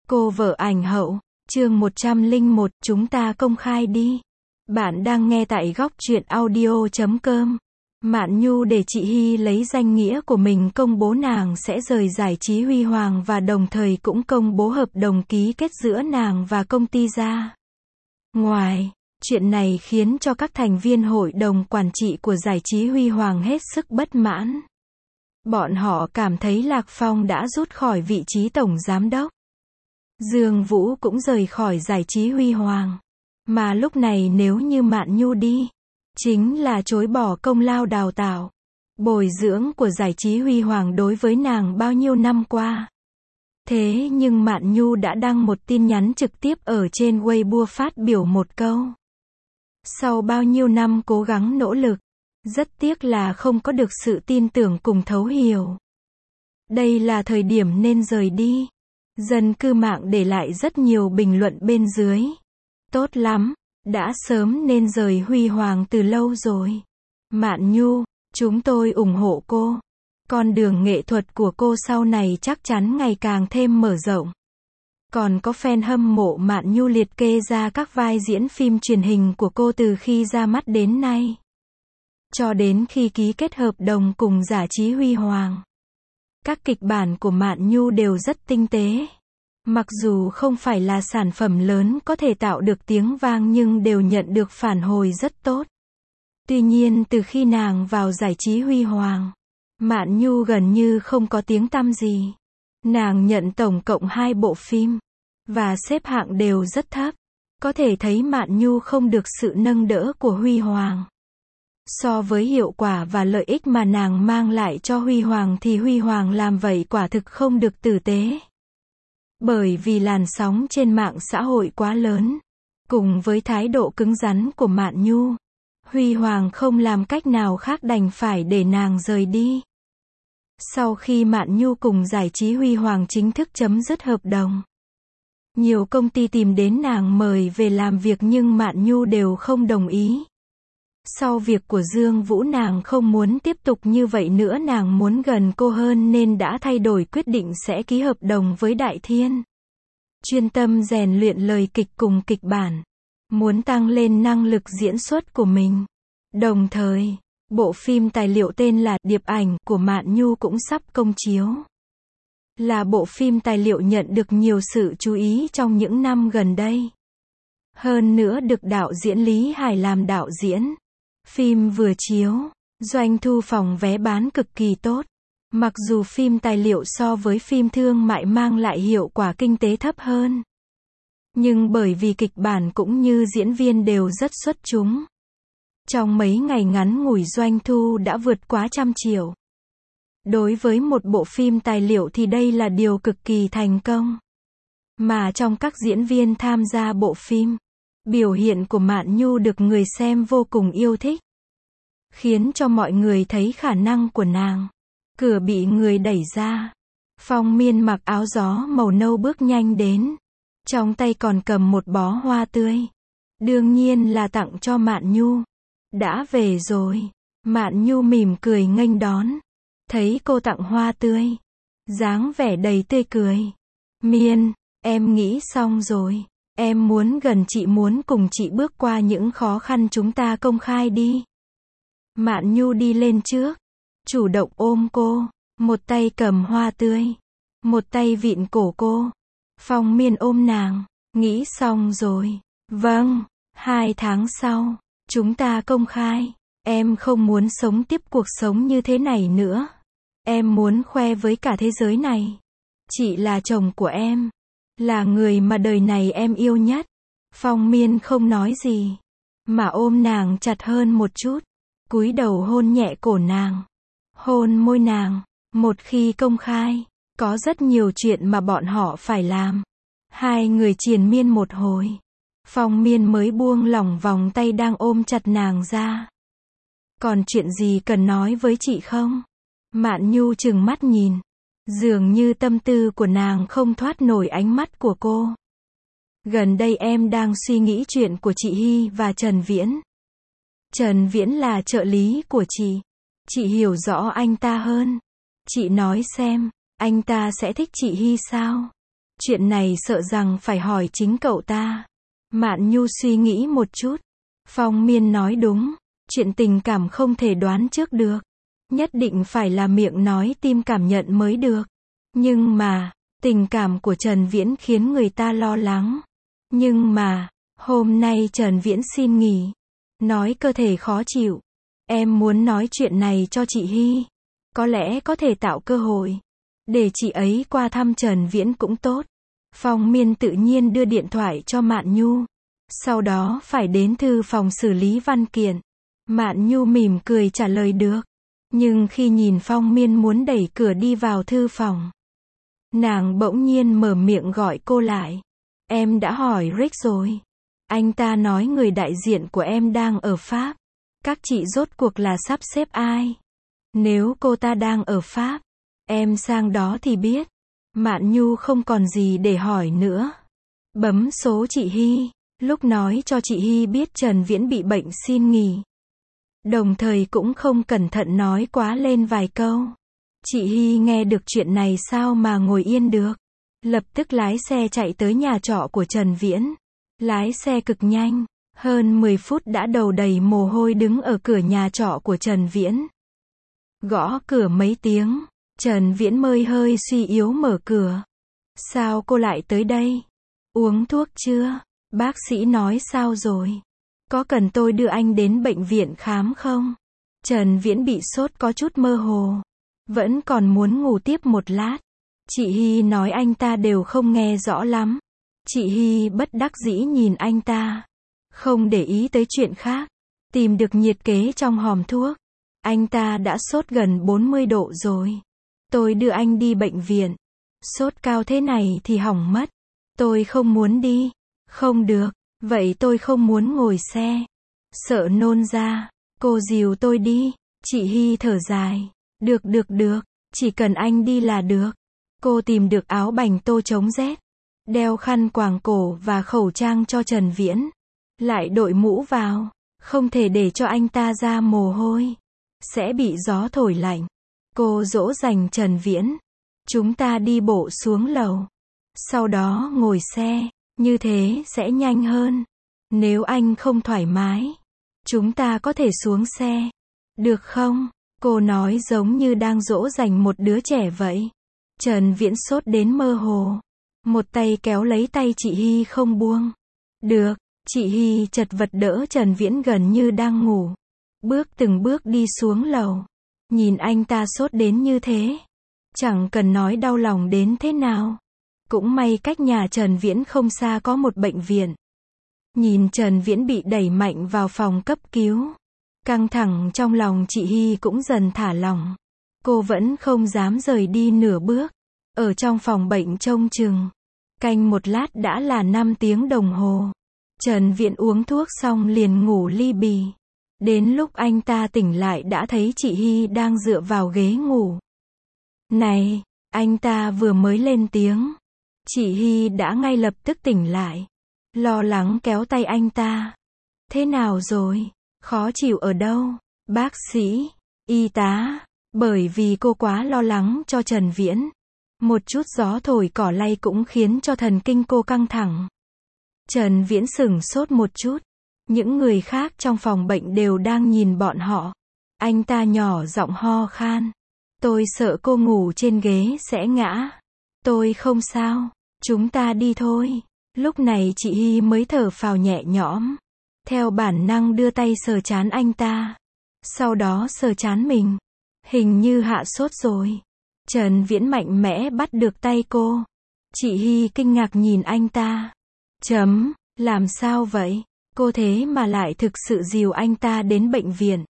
Cô vợ ảnh hậu, chương 101, chúng ta công khai đi. Bạn đang nghe tại góc truyện audio.com. Mạn Nhu để chị Hy lấy danh nghĩa của mình công bố nàng sẽ rời giải trí Huy Hoàng và đồng thời cũng công bố hợp đồng ký kết giữa nàng và công ty ra. Ngoài, chuyện này khiến cho các thành viên hội đồng quản trị của giải trí Huy Hoàng hết sức bất mãn. Bọn họ cảm thấy Lạc Phong đã rút khỏi vị trí tổng giám đốc. Dương Vũ cũng rời khỏi giải trí Huy Hoàng. Mà lúc này nếu như Mạn Nhu đi, chính là chối bỏ công lao đào tạo, bồi dưỡng của giải trí Huy Hoàng đối với nàng bao nhiêu năm qua. Thế nhưng Mạn Nhu đã đăng một tin nhắn trực tiếp ở trên Weibo phát biểu một câu. Sau bao nhiêu năm cố gắng nỗ lực, rất tiếc là không có được sự tin tưởng cùng thấu hiểu. Đây là thời điểm nên rời đi. Dân cư mạng để lại rất nhiều bình luận bên dưới. Tốt lắm, đã sớm nên rời Huy Hoàng từ lâu rồi. Mạn Nhu, chúng tôi ủng hộ cô. Con đường nghệ thuật của cô sau này chắc chắn ngày càng thêm mở rộng. Còn có fan hâm mộ Mạn Nhu liệt kê ra các vai diễn phim truyền hình của cô từ khi ra mắt đến nay, cho đến khi ký kết hợp đồng cùng giải trí Huy Hoàng. Các kịch bản của Mạn Nhu đều rất tinh tế. Mặc dù không phải là sản phẩm lớn có thể tạo được tiếng vang nhưng đều nhận được phản hồi rất tốt. Tuy nhiên từ khi nàng vào giải trí Huy Hoàng, Mạn Nhu gần như không có tiếng tăm gì. Nàng nhận tổng cộng 2 bộ phim, và xếp hạng đều rất thấp. Có thể thấy Mạn Nhu không được sự nâng đỡ của Huy Hoàng. So với hiệu quả và lợi ích mà nàng mang lại cho Huy Hoàng thì Huy Hoàng làm vậy quả thực không được tử tế. Bởi vì làn sóng trên mạng xã hội quá lớn, cùng với thái độ cứng rắn của Mạn Nhu, Huy Hoàng không làm cách nào khác đành phải để nàng rời đi. Sau khi Mạn Nhu cùng giải trí Huy Hoàng chính thức chấm dứt hợp đồng, nhiều công ty tìm đến nàng mời về làm việc nhưng Mạn Nhu đều không đồng ý. Sau việc của Dương Vũ nàng không muốn tiếp tục như vậy nữa, nàng muốn gần cô hơn nên đã thay đổi quyết định sẽ ký hợp đồng với Đại Thiên. Chuyên tâm rèn luyện lời kịch cùng kịch bản. Muốn tăng lên năng lực diễn xuất của mình. Đồng thời, bộ phim tài liệu tên là Điệp ảnh của Mạn Nhu cũng sắp công chiếu. Là bộ phim tài liệu nhận được nhiều sự chú ý trong những năm gần đây. Hơn nữa được đạo diễn Lý Hải làm đạo diễn. Phim vừa chiếu, doanh thu phòng vé bán cực kỳ tốt. Mặc dù phim tài liệu so với phim thương mại mang lại hiệu quả kinh tế thấp hơn, nhưng bởi vì kịch bản cũng như diễn viên đều rất xuất chúng, trong mấy ngày ngắn ngủi doanh thu đã vượt quá 100 triệu. Đối với một bộ phim tài liệu thì đây là điều cực kỳ thành công. Mà trong các diễn viên tham gia bộ phim, biểu hiện của Mạn Nhu được người xem vô cùng yêu thích, khiến cho mọi người thấy khả năng của nàng. Cửa bị người đẩy ra. Phong Miên mặc áo gió màu nâu bước nhanh đến. Trong tay còn cầm một bó hoa tươi. Đương nhiên là tặng cho Mạn Nhu. Đã về rồi. Mạn Nhu mỉm cười nghênh đón. Thấy cô tặng hoa tươi, dáng vẻ đầy tươi cười. Miên, em nghĩ xong rồi. Em muốn gần chị, muốn cùng chị bước qua những khó khăn, chúng ta công khai đi. Mạn Nhu đi lên trước, chủ động ôm cô, một tay cầm hoa tươi, một tay vịn cổ cô. Phong Miên ôm nàng, nghĩ xong rồi. Vâng, 2 tháng sau, chúng ta công khai. Em không muốn sống tiếp cuộc sống như thế này nữa. Em muốn khoe với cả thế giới này. Chị là chồng của em, là người mà đời này em yêu nhất. Phong Miên không nói gì, mà ôm nàng chặt hơn một chút, cúi đầu hôn nhẹ cổ nàng, hôn môi nàng. Một khi công khai, có rất nhiều chuyện mà bọn họ phải làm. Hai người triền miên một hồi, Phong Miên mới buông lỏng vòng tay đang ôm chặt nàng ra. Còn chuyện gì cần nói với chị không? Mạn Nhu trừng mắt nhìn. Dường như tâm tư của nàng không thoát nổi ánh mắt của cô. Gần đây em đang suy nghĩ chuyện của chị Hy và Trần Viễn. Trần Viễn là trợ lý của chị. Chị hiểu rõ anh ta hơn. Chị nói xem, anh ta sẽ thích chị Hy sao? Chuyện này sợ rằng phải hỏi chính cậu ta. Mạn Nhu suy nghĩ một chút. Phong Miên nói đúng, chuyện tình cảm không thể đoán trước được. Nhất định phải là miệng nói tim cảm nhận mới được. Nhưng mà, tình cảm của Trần Viễn khiến người ta lo lắng. Nhưng mà, hôm nay Trần Viễn xin nghỉ. Nói cơ thể khó chịu. Em muốn nói chuyện này cho chị Hy. Có lẽ có thể tạo cơ hội. Để chị ấy qua thăm Trần Viễn cũng tốt. Phong Miên tự nhiên đưa điện thoại cho Mạn Nhu. Sau đó phải đến thư phòng xử lý văn kiện. Mạn Nhu mỉm cười trả lời được. Nhưng khi nhìn Phong Miên muốn đẩy cửa đi vào thư phòng, nàng bỗng nhiên mở miệng gọi cô lại. Em đã hỏi Rick rồi. Anh ta nói người đại diện của em đang ở Pháp. Các chị rốt cuộc là sắp xếp ai? Nếu cô ta đang ở Pháp, em sang đó thì biết. Mạn Nhu không còn gì để hỏi nữa. Bấm số chị Hy, lúc nói cho chị Hy biết Trần Viễn bị bệnh xin nghỉ. Đồng thời cũng không cẩn thận nói quá lên vài câu. Chị Hy nghe được chuyện này sao mà ngồi yên được. Lập tức lái xe chạy tới nhà trọ của Trần Viễn. Lái xe cực nhanh, hơn 10 phút đã đầu đầy mồ hôi đứng ở cửa nhà trọ của Trần Viễn. Gõ cửa mấy tiếng, Trần Viễn mới hơi suy yếu mở cửa. Sao cô lại tới đây? Uống thuốc chưa? Bác sĩ nói sao rồi? Có cần tôi đưa anh đến bệnh viện khám không? Trần Viễn bị sốt có chút mơ hồ. Vẫn còn muốn ngủ tiếp một lát. Chị Hy nói anh ta đều không nghe rõ lắm. Chị Hy bất đắc dĩ nhìn anh ta. Không để ý tới chuyện khác. Tìm được nhiệt kế trong hòm thuốc. Anh ta đã sốt gần 40 độ rồi. Tôi đưa anh đi bệnh viện. Sốt cao thế này thì hỏng mất. Tôi không muốn đi. Không được. Vậy tôi không muốn ngồi xe. Sợ nôn ra. Cô dìu tôi đi. Chị Hy thở dài. Được. Chỉ cần anh đi là được. Cô tìm được áo bành tô chống rét. Đeo khăn quàng cổ và khẩu trang cho Trần Viễn. Lại đội mũ vào. Không thể để cho anh ta ra mồ hôi. Sẽ bị gió thổi lạnh. Cô dỗ dành Trần Viễn. Chúng ta đi bộ xuống lầu. Sau đó ngồi xe. Như thế sẽ nhanh hơn. Nếu anh không thoải mái, chúng ta có thể xuống xe. Được không? Cô nói giống như đang dỗ dành một đứa trẻ vậy. Trần Viễn sốt đến mơ hồ. Một tay kéo lấy tay chị Hy không buông. Được. Chị Hy chật vật đỡ Trần Viễn gần như đang ngủ. Từng bước đi xuống lầu. Nhìn anh ta sốt đến như thế. Chẳng cần nói đau lòng đến thế nào. Cũng may cách nhà Trần Viễn không xa có một bệnh viện. Nhìn Trần Viễn bị đẩy mạnh vào phòng cấp cứu. Căng thẳng trong lòng chị Hy cũng dần thả lỏng. Cô vẫn không dám rời đi nửa bước. Ở trong phòng bệnh trông chừng. Canh một lát đã là 5 tiếng đồng hồ. Trần Viễn uống thuốc xong liền ngủ li bì. Đến lúc anh ta tỉnh lại đã thấy chị Hy đang dựa vào ghế ngủ. Này, anh ta vừa mới lên tiếng. Chị Hy đã ngay lập tức tỉnh lại. Lo lắng kéo tay anh ta. Thế nào rồi? Khó chịu ở đâu? Bác sĩ, y tá. Bởi vì cô quá lo lắng cho Trần Viễn. Một chút gió thổi cỏ lay cũng khiến cho thần kinh cô căng thẳng. Trần Viễn sửng sốt một chút. Những người khác trong phòng bệnh đều đang nhìn bọn họ. Anh ta nhỏ giọng ho khan. Tôi sợ cô ngủ trên ghế sẽ ngã. Tôi không sao. Chúng ta đi thôi. Lúc này chị Hy mới thở phào nhẹ nhõm. Theo bản năng đưa tay sờ trán anh ta. Sau đó sờ trán mình. Hình như hạ sốt rồi. Trần Viễn mạnh mẽ bắt được tay cô. Chị Hy kinh ngạc nhìn anh ta. Làm sao vậy? Cô thế mà lại thực sự dìu anh ta đến bệnh viện.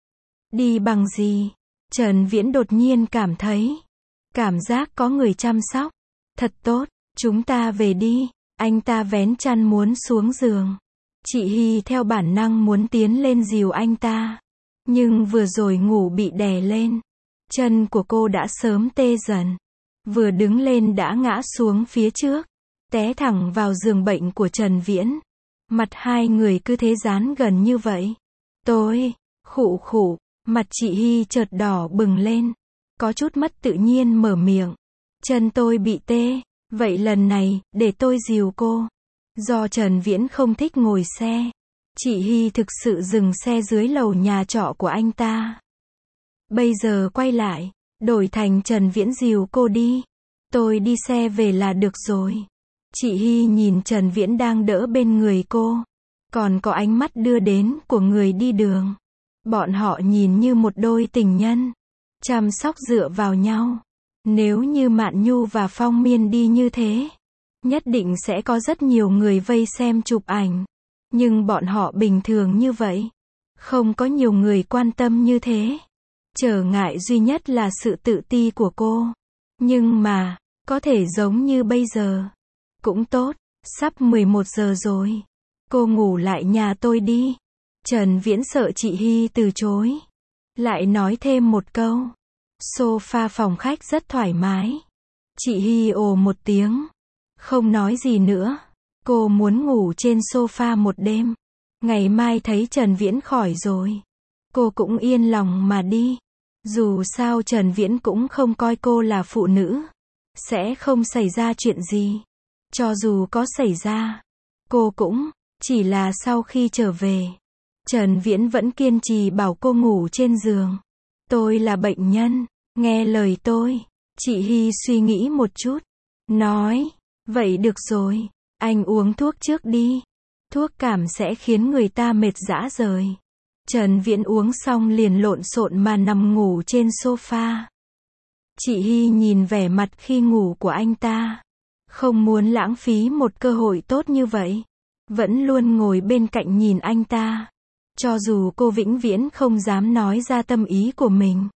Đi bằng gì? Trần Viễn đột nhiên cảm thấy. Cảm giác có người chăm sóc. Thật tốt. Chúng ta về đi. Anh ta vén chăn muốn xuống giường. Chị Hy theo bản năng muốn tiến lên dìu anh ta. Nhưng vừa rồi ngủ bị đè lên. Chân của cô đã sớm tê dần. Vừa đứng lên đã ngã xuống phía trước. Té thẳng vào giường bệnh của Trần Viễn. Mặt hai người cứ thế dán gần như vậy. Khụ. Mặt chị Hy chợt đỏ bừng lên. Có chút mất tự nhiên mở miệng. Chân tôi bị tê. Vậy lần này, để tôi dìu cô. Do Trần Viễn không thích ngồi xe, chị Hy thực sự dừng xe dưới lầu nhà trọ của anh ta. Bây giờ quay lại, đổi thành Trần Viễn dìu cô đi. Tôi đi xe về là được rồi. Chị Hy nhìn Trần Viễn đang đỡ bên người cô, còn có ánh mắt đưa đến của người đi đường. Bọn họ nhìn như một đôi tình nhân, chăm sóc dựa vào nhau. Nếu như Mạn Nhu và Phong Miên đi như thế, nhất định sẽ có rất nhiều người vây xem chụp ảnh. Nhưng bọn họ bình thường như vậy, không có nhiều người quan tâm như thế. Trở ngại duy nhất là sự tự ti của cô. Nhưng mà, có thể giống như bây giờ. Cũng tốt, sắp 11 giờ rồi. Cô ngủ lại nhà tôi đi. Trần Viễn sợ chị Hy từ chối. Lại nói thêm một câu. Sofa phòng khách rất thoải mái. Chị Hy ồ một tiếng. Không nói gì nữa. Cô muốn ngủ trên sofa một đêm. Ngày mai thấy Trần Viễn khỏi rồi, cô cũng yên lòng mà đi. Dù sao Trần Viễn cũng không coi cô là phụ nữ. Sẽ không xảy ra chuyện gì. Cho dù có xảy ra, cô cũng, chỉ là sau khi trở về, Trần Viễn vẫn kiên trì bảo cô ngủ trên giường. Tôi là bệnh nhân, nghe lời tôi. Chị Hy suy nghĩ một chút, nói, vậy được rồi, anh uống thuốc trước đi. Thuốc cảm sẽ khiến người ta mệt rã rời. Trần Viễn uống xong liền lộn xộn mà nằm ngủ trên sofa. Chị Hy nhìn vẻ mặt khi ngủ của anh ta, không muốn lãng phí một cơ hội tốt như vậy. Vẫn luôn ngồi bên cạnh nhìn anh ta. Cho dù cô vĩnh viễn không dám nói ra tâm ý của mình,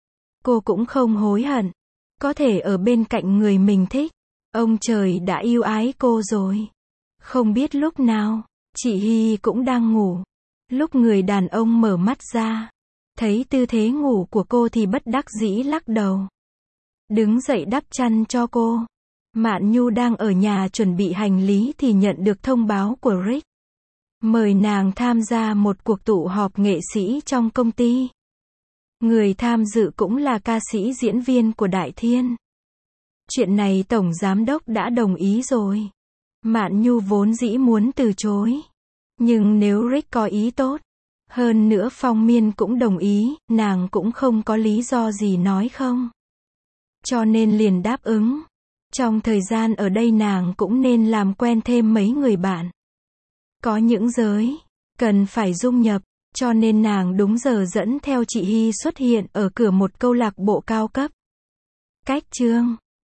cô cũng không hối hận. Có thể ở bên cạnh người mình thích. Ông trời đã yêu ái cô rồi. Không biết lúc nào, chị Hy cũng đang ngủ. Lúc người đàn ông mở mắt ra, thấy tư thế ngủ của cô thì bất đắc dĩ lắc đầu. Đứng dậy đắp chăn cho cô. Mạn Nhu đang ở nhà chuẩn bị hành lý thì nhận được thông báo của Rick. Mời nàng tham gia một cuộc tụ họp nghệ sĩ trong công ty. Người tham dự cũng là ca sĩ diễn viên của Đại Thiên. Chuyện này Tổng Giám đốc đã đồng ý rồi. Mạn Nhu vốn dĩ muốn từ chối. Nhưng nếu Rick có ý tốt, hơn nữa Phong Miên cũng đồng ý, nàng cũng không có lý do gì nói không. Cho nên liền đáp ứng. Trong thời gian ở đây nàng cũng nên làm quen thêm mấy người bạn. Có những giới cần phải dung nhập, cho nên nàng đúng giờ dẫn theo chị Hy xuất hiện ở cửa một câu lạc bộ cao cấp. Cách chương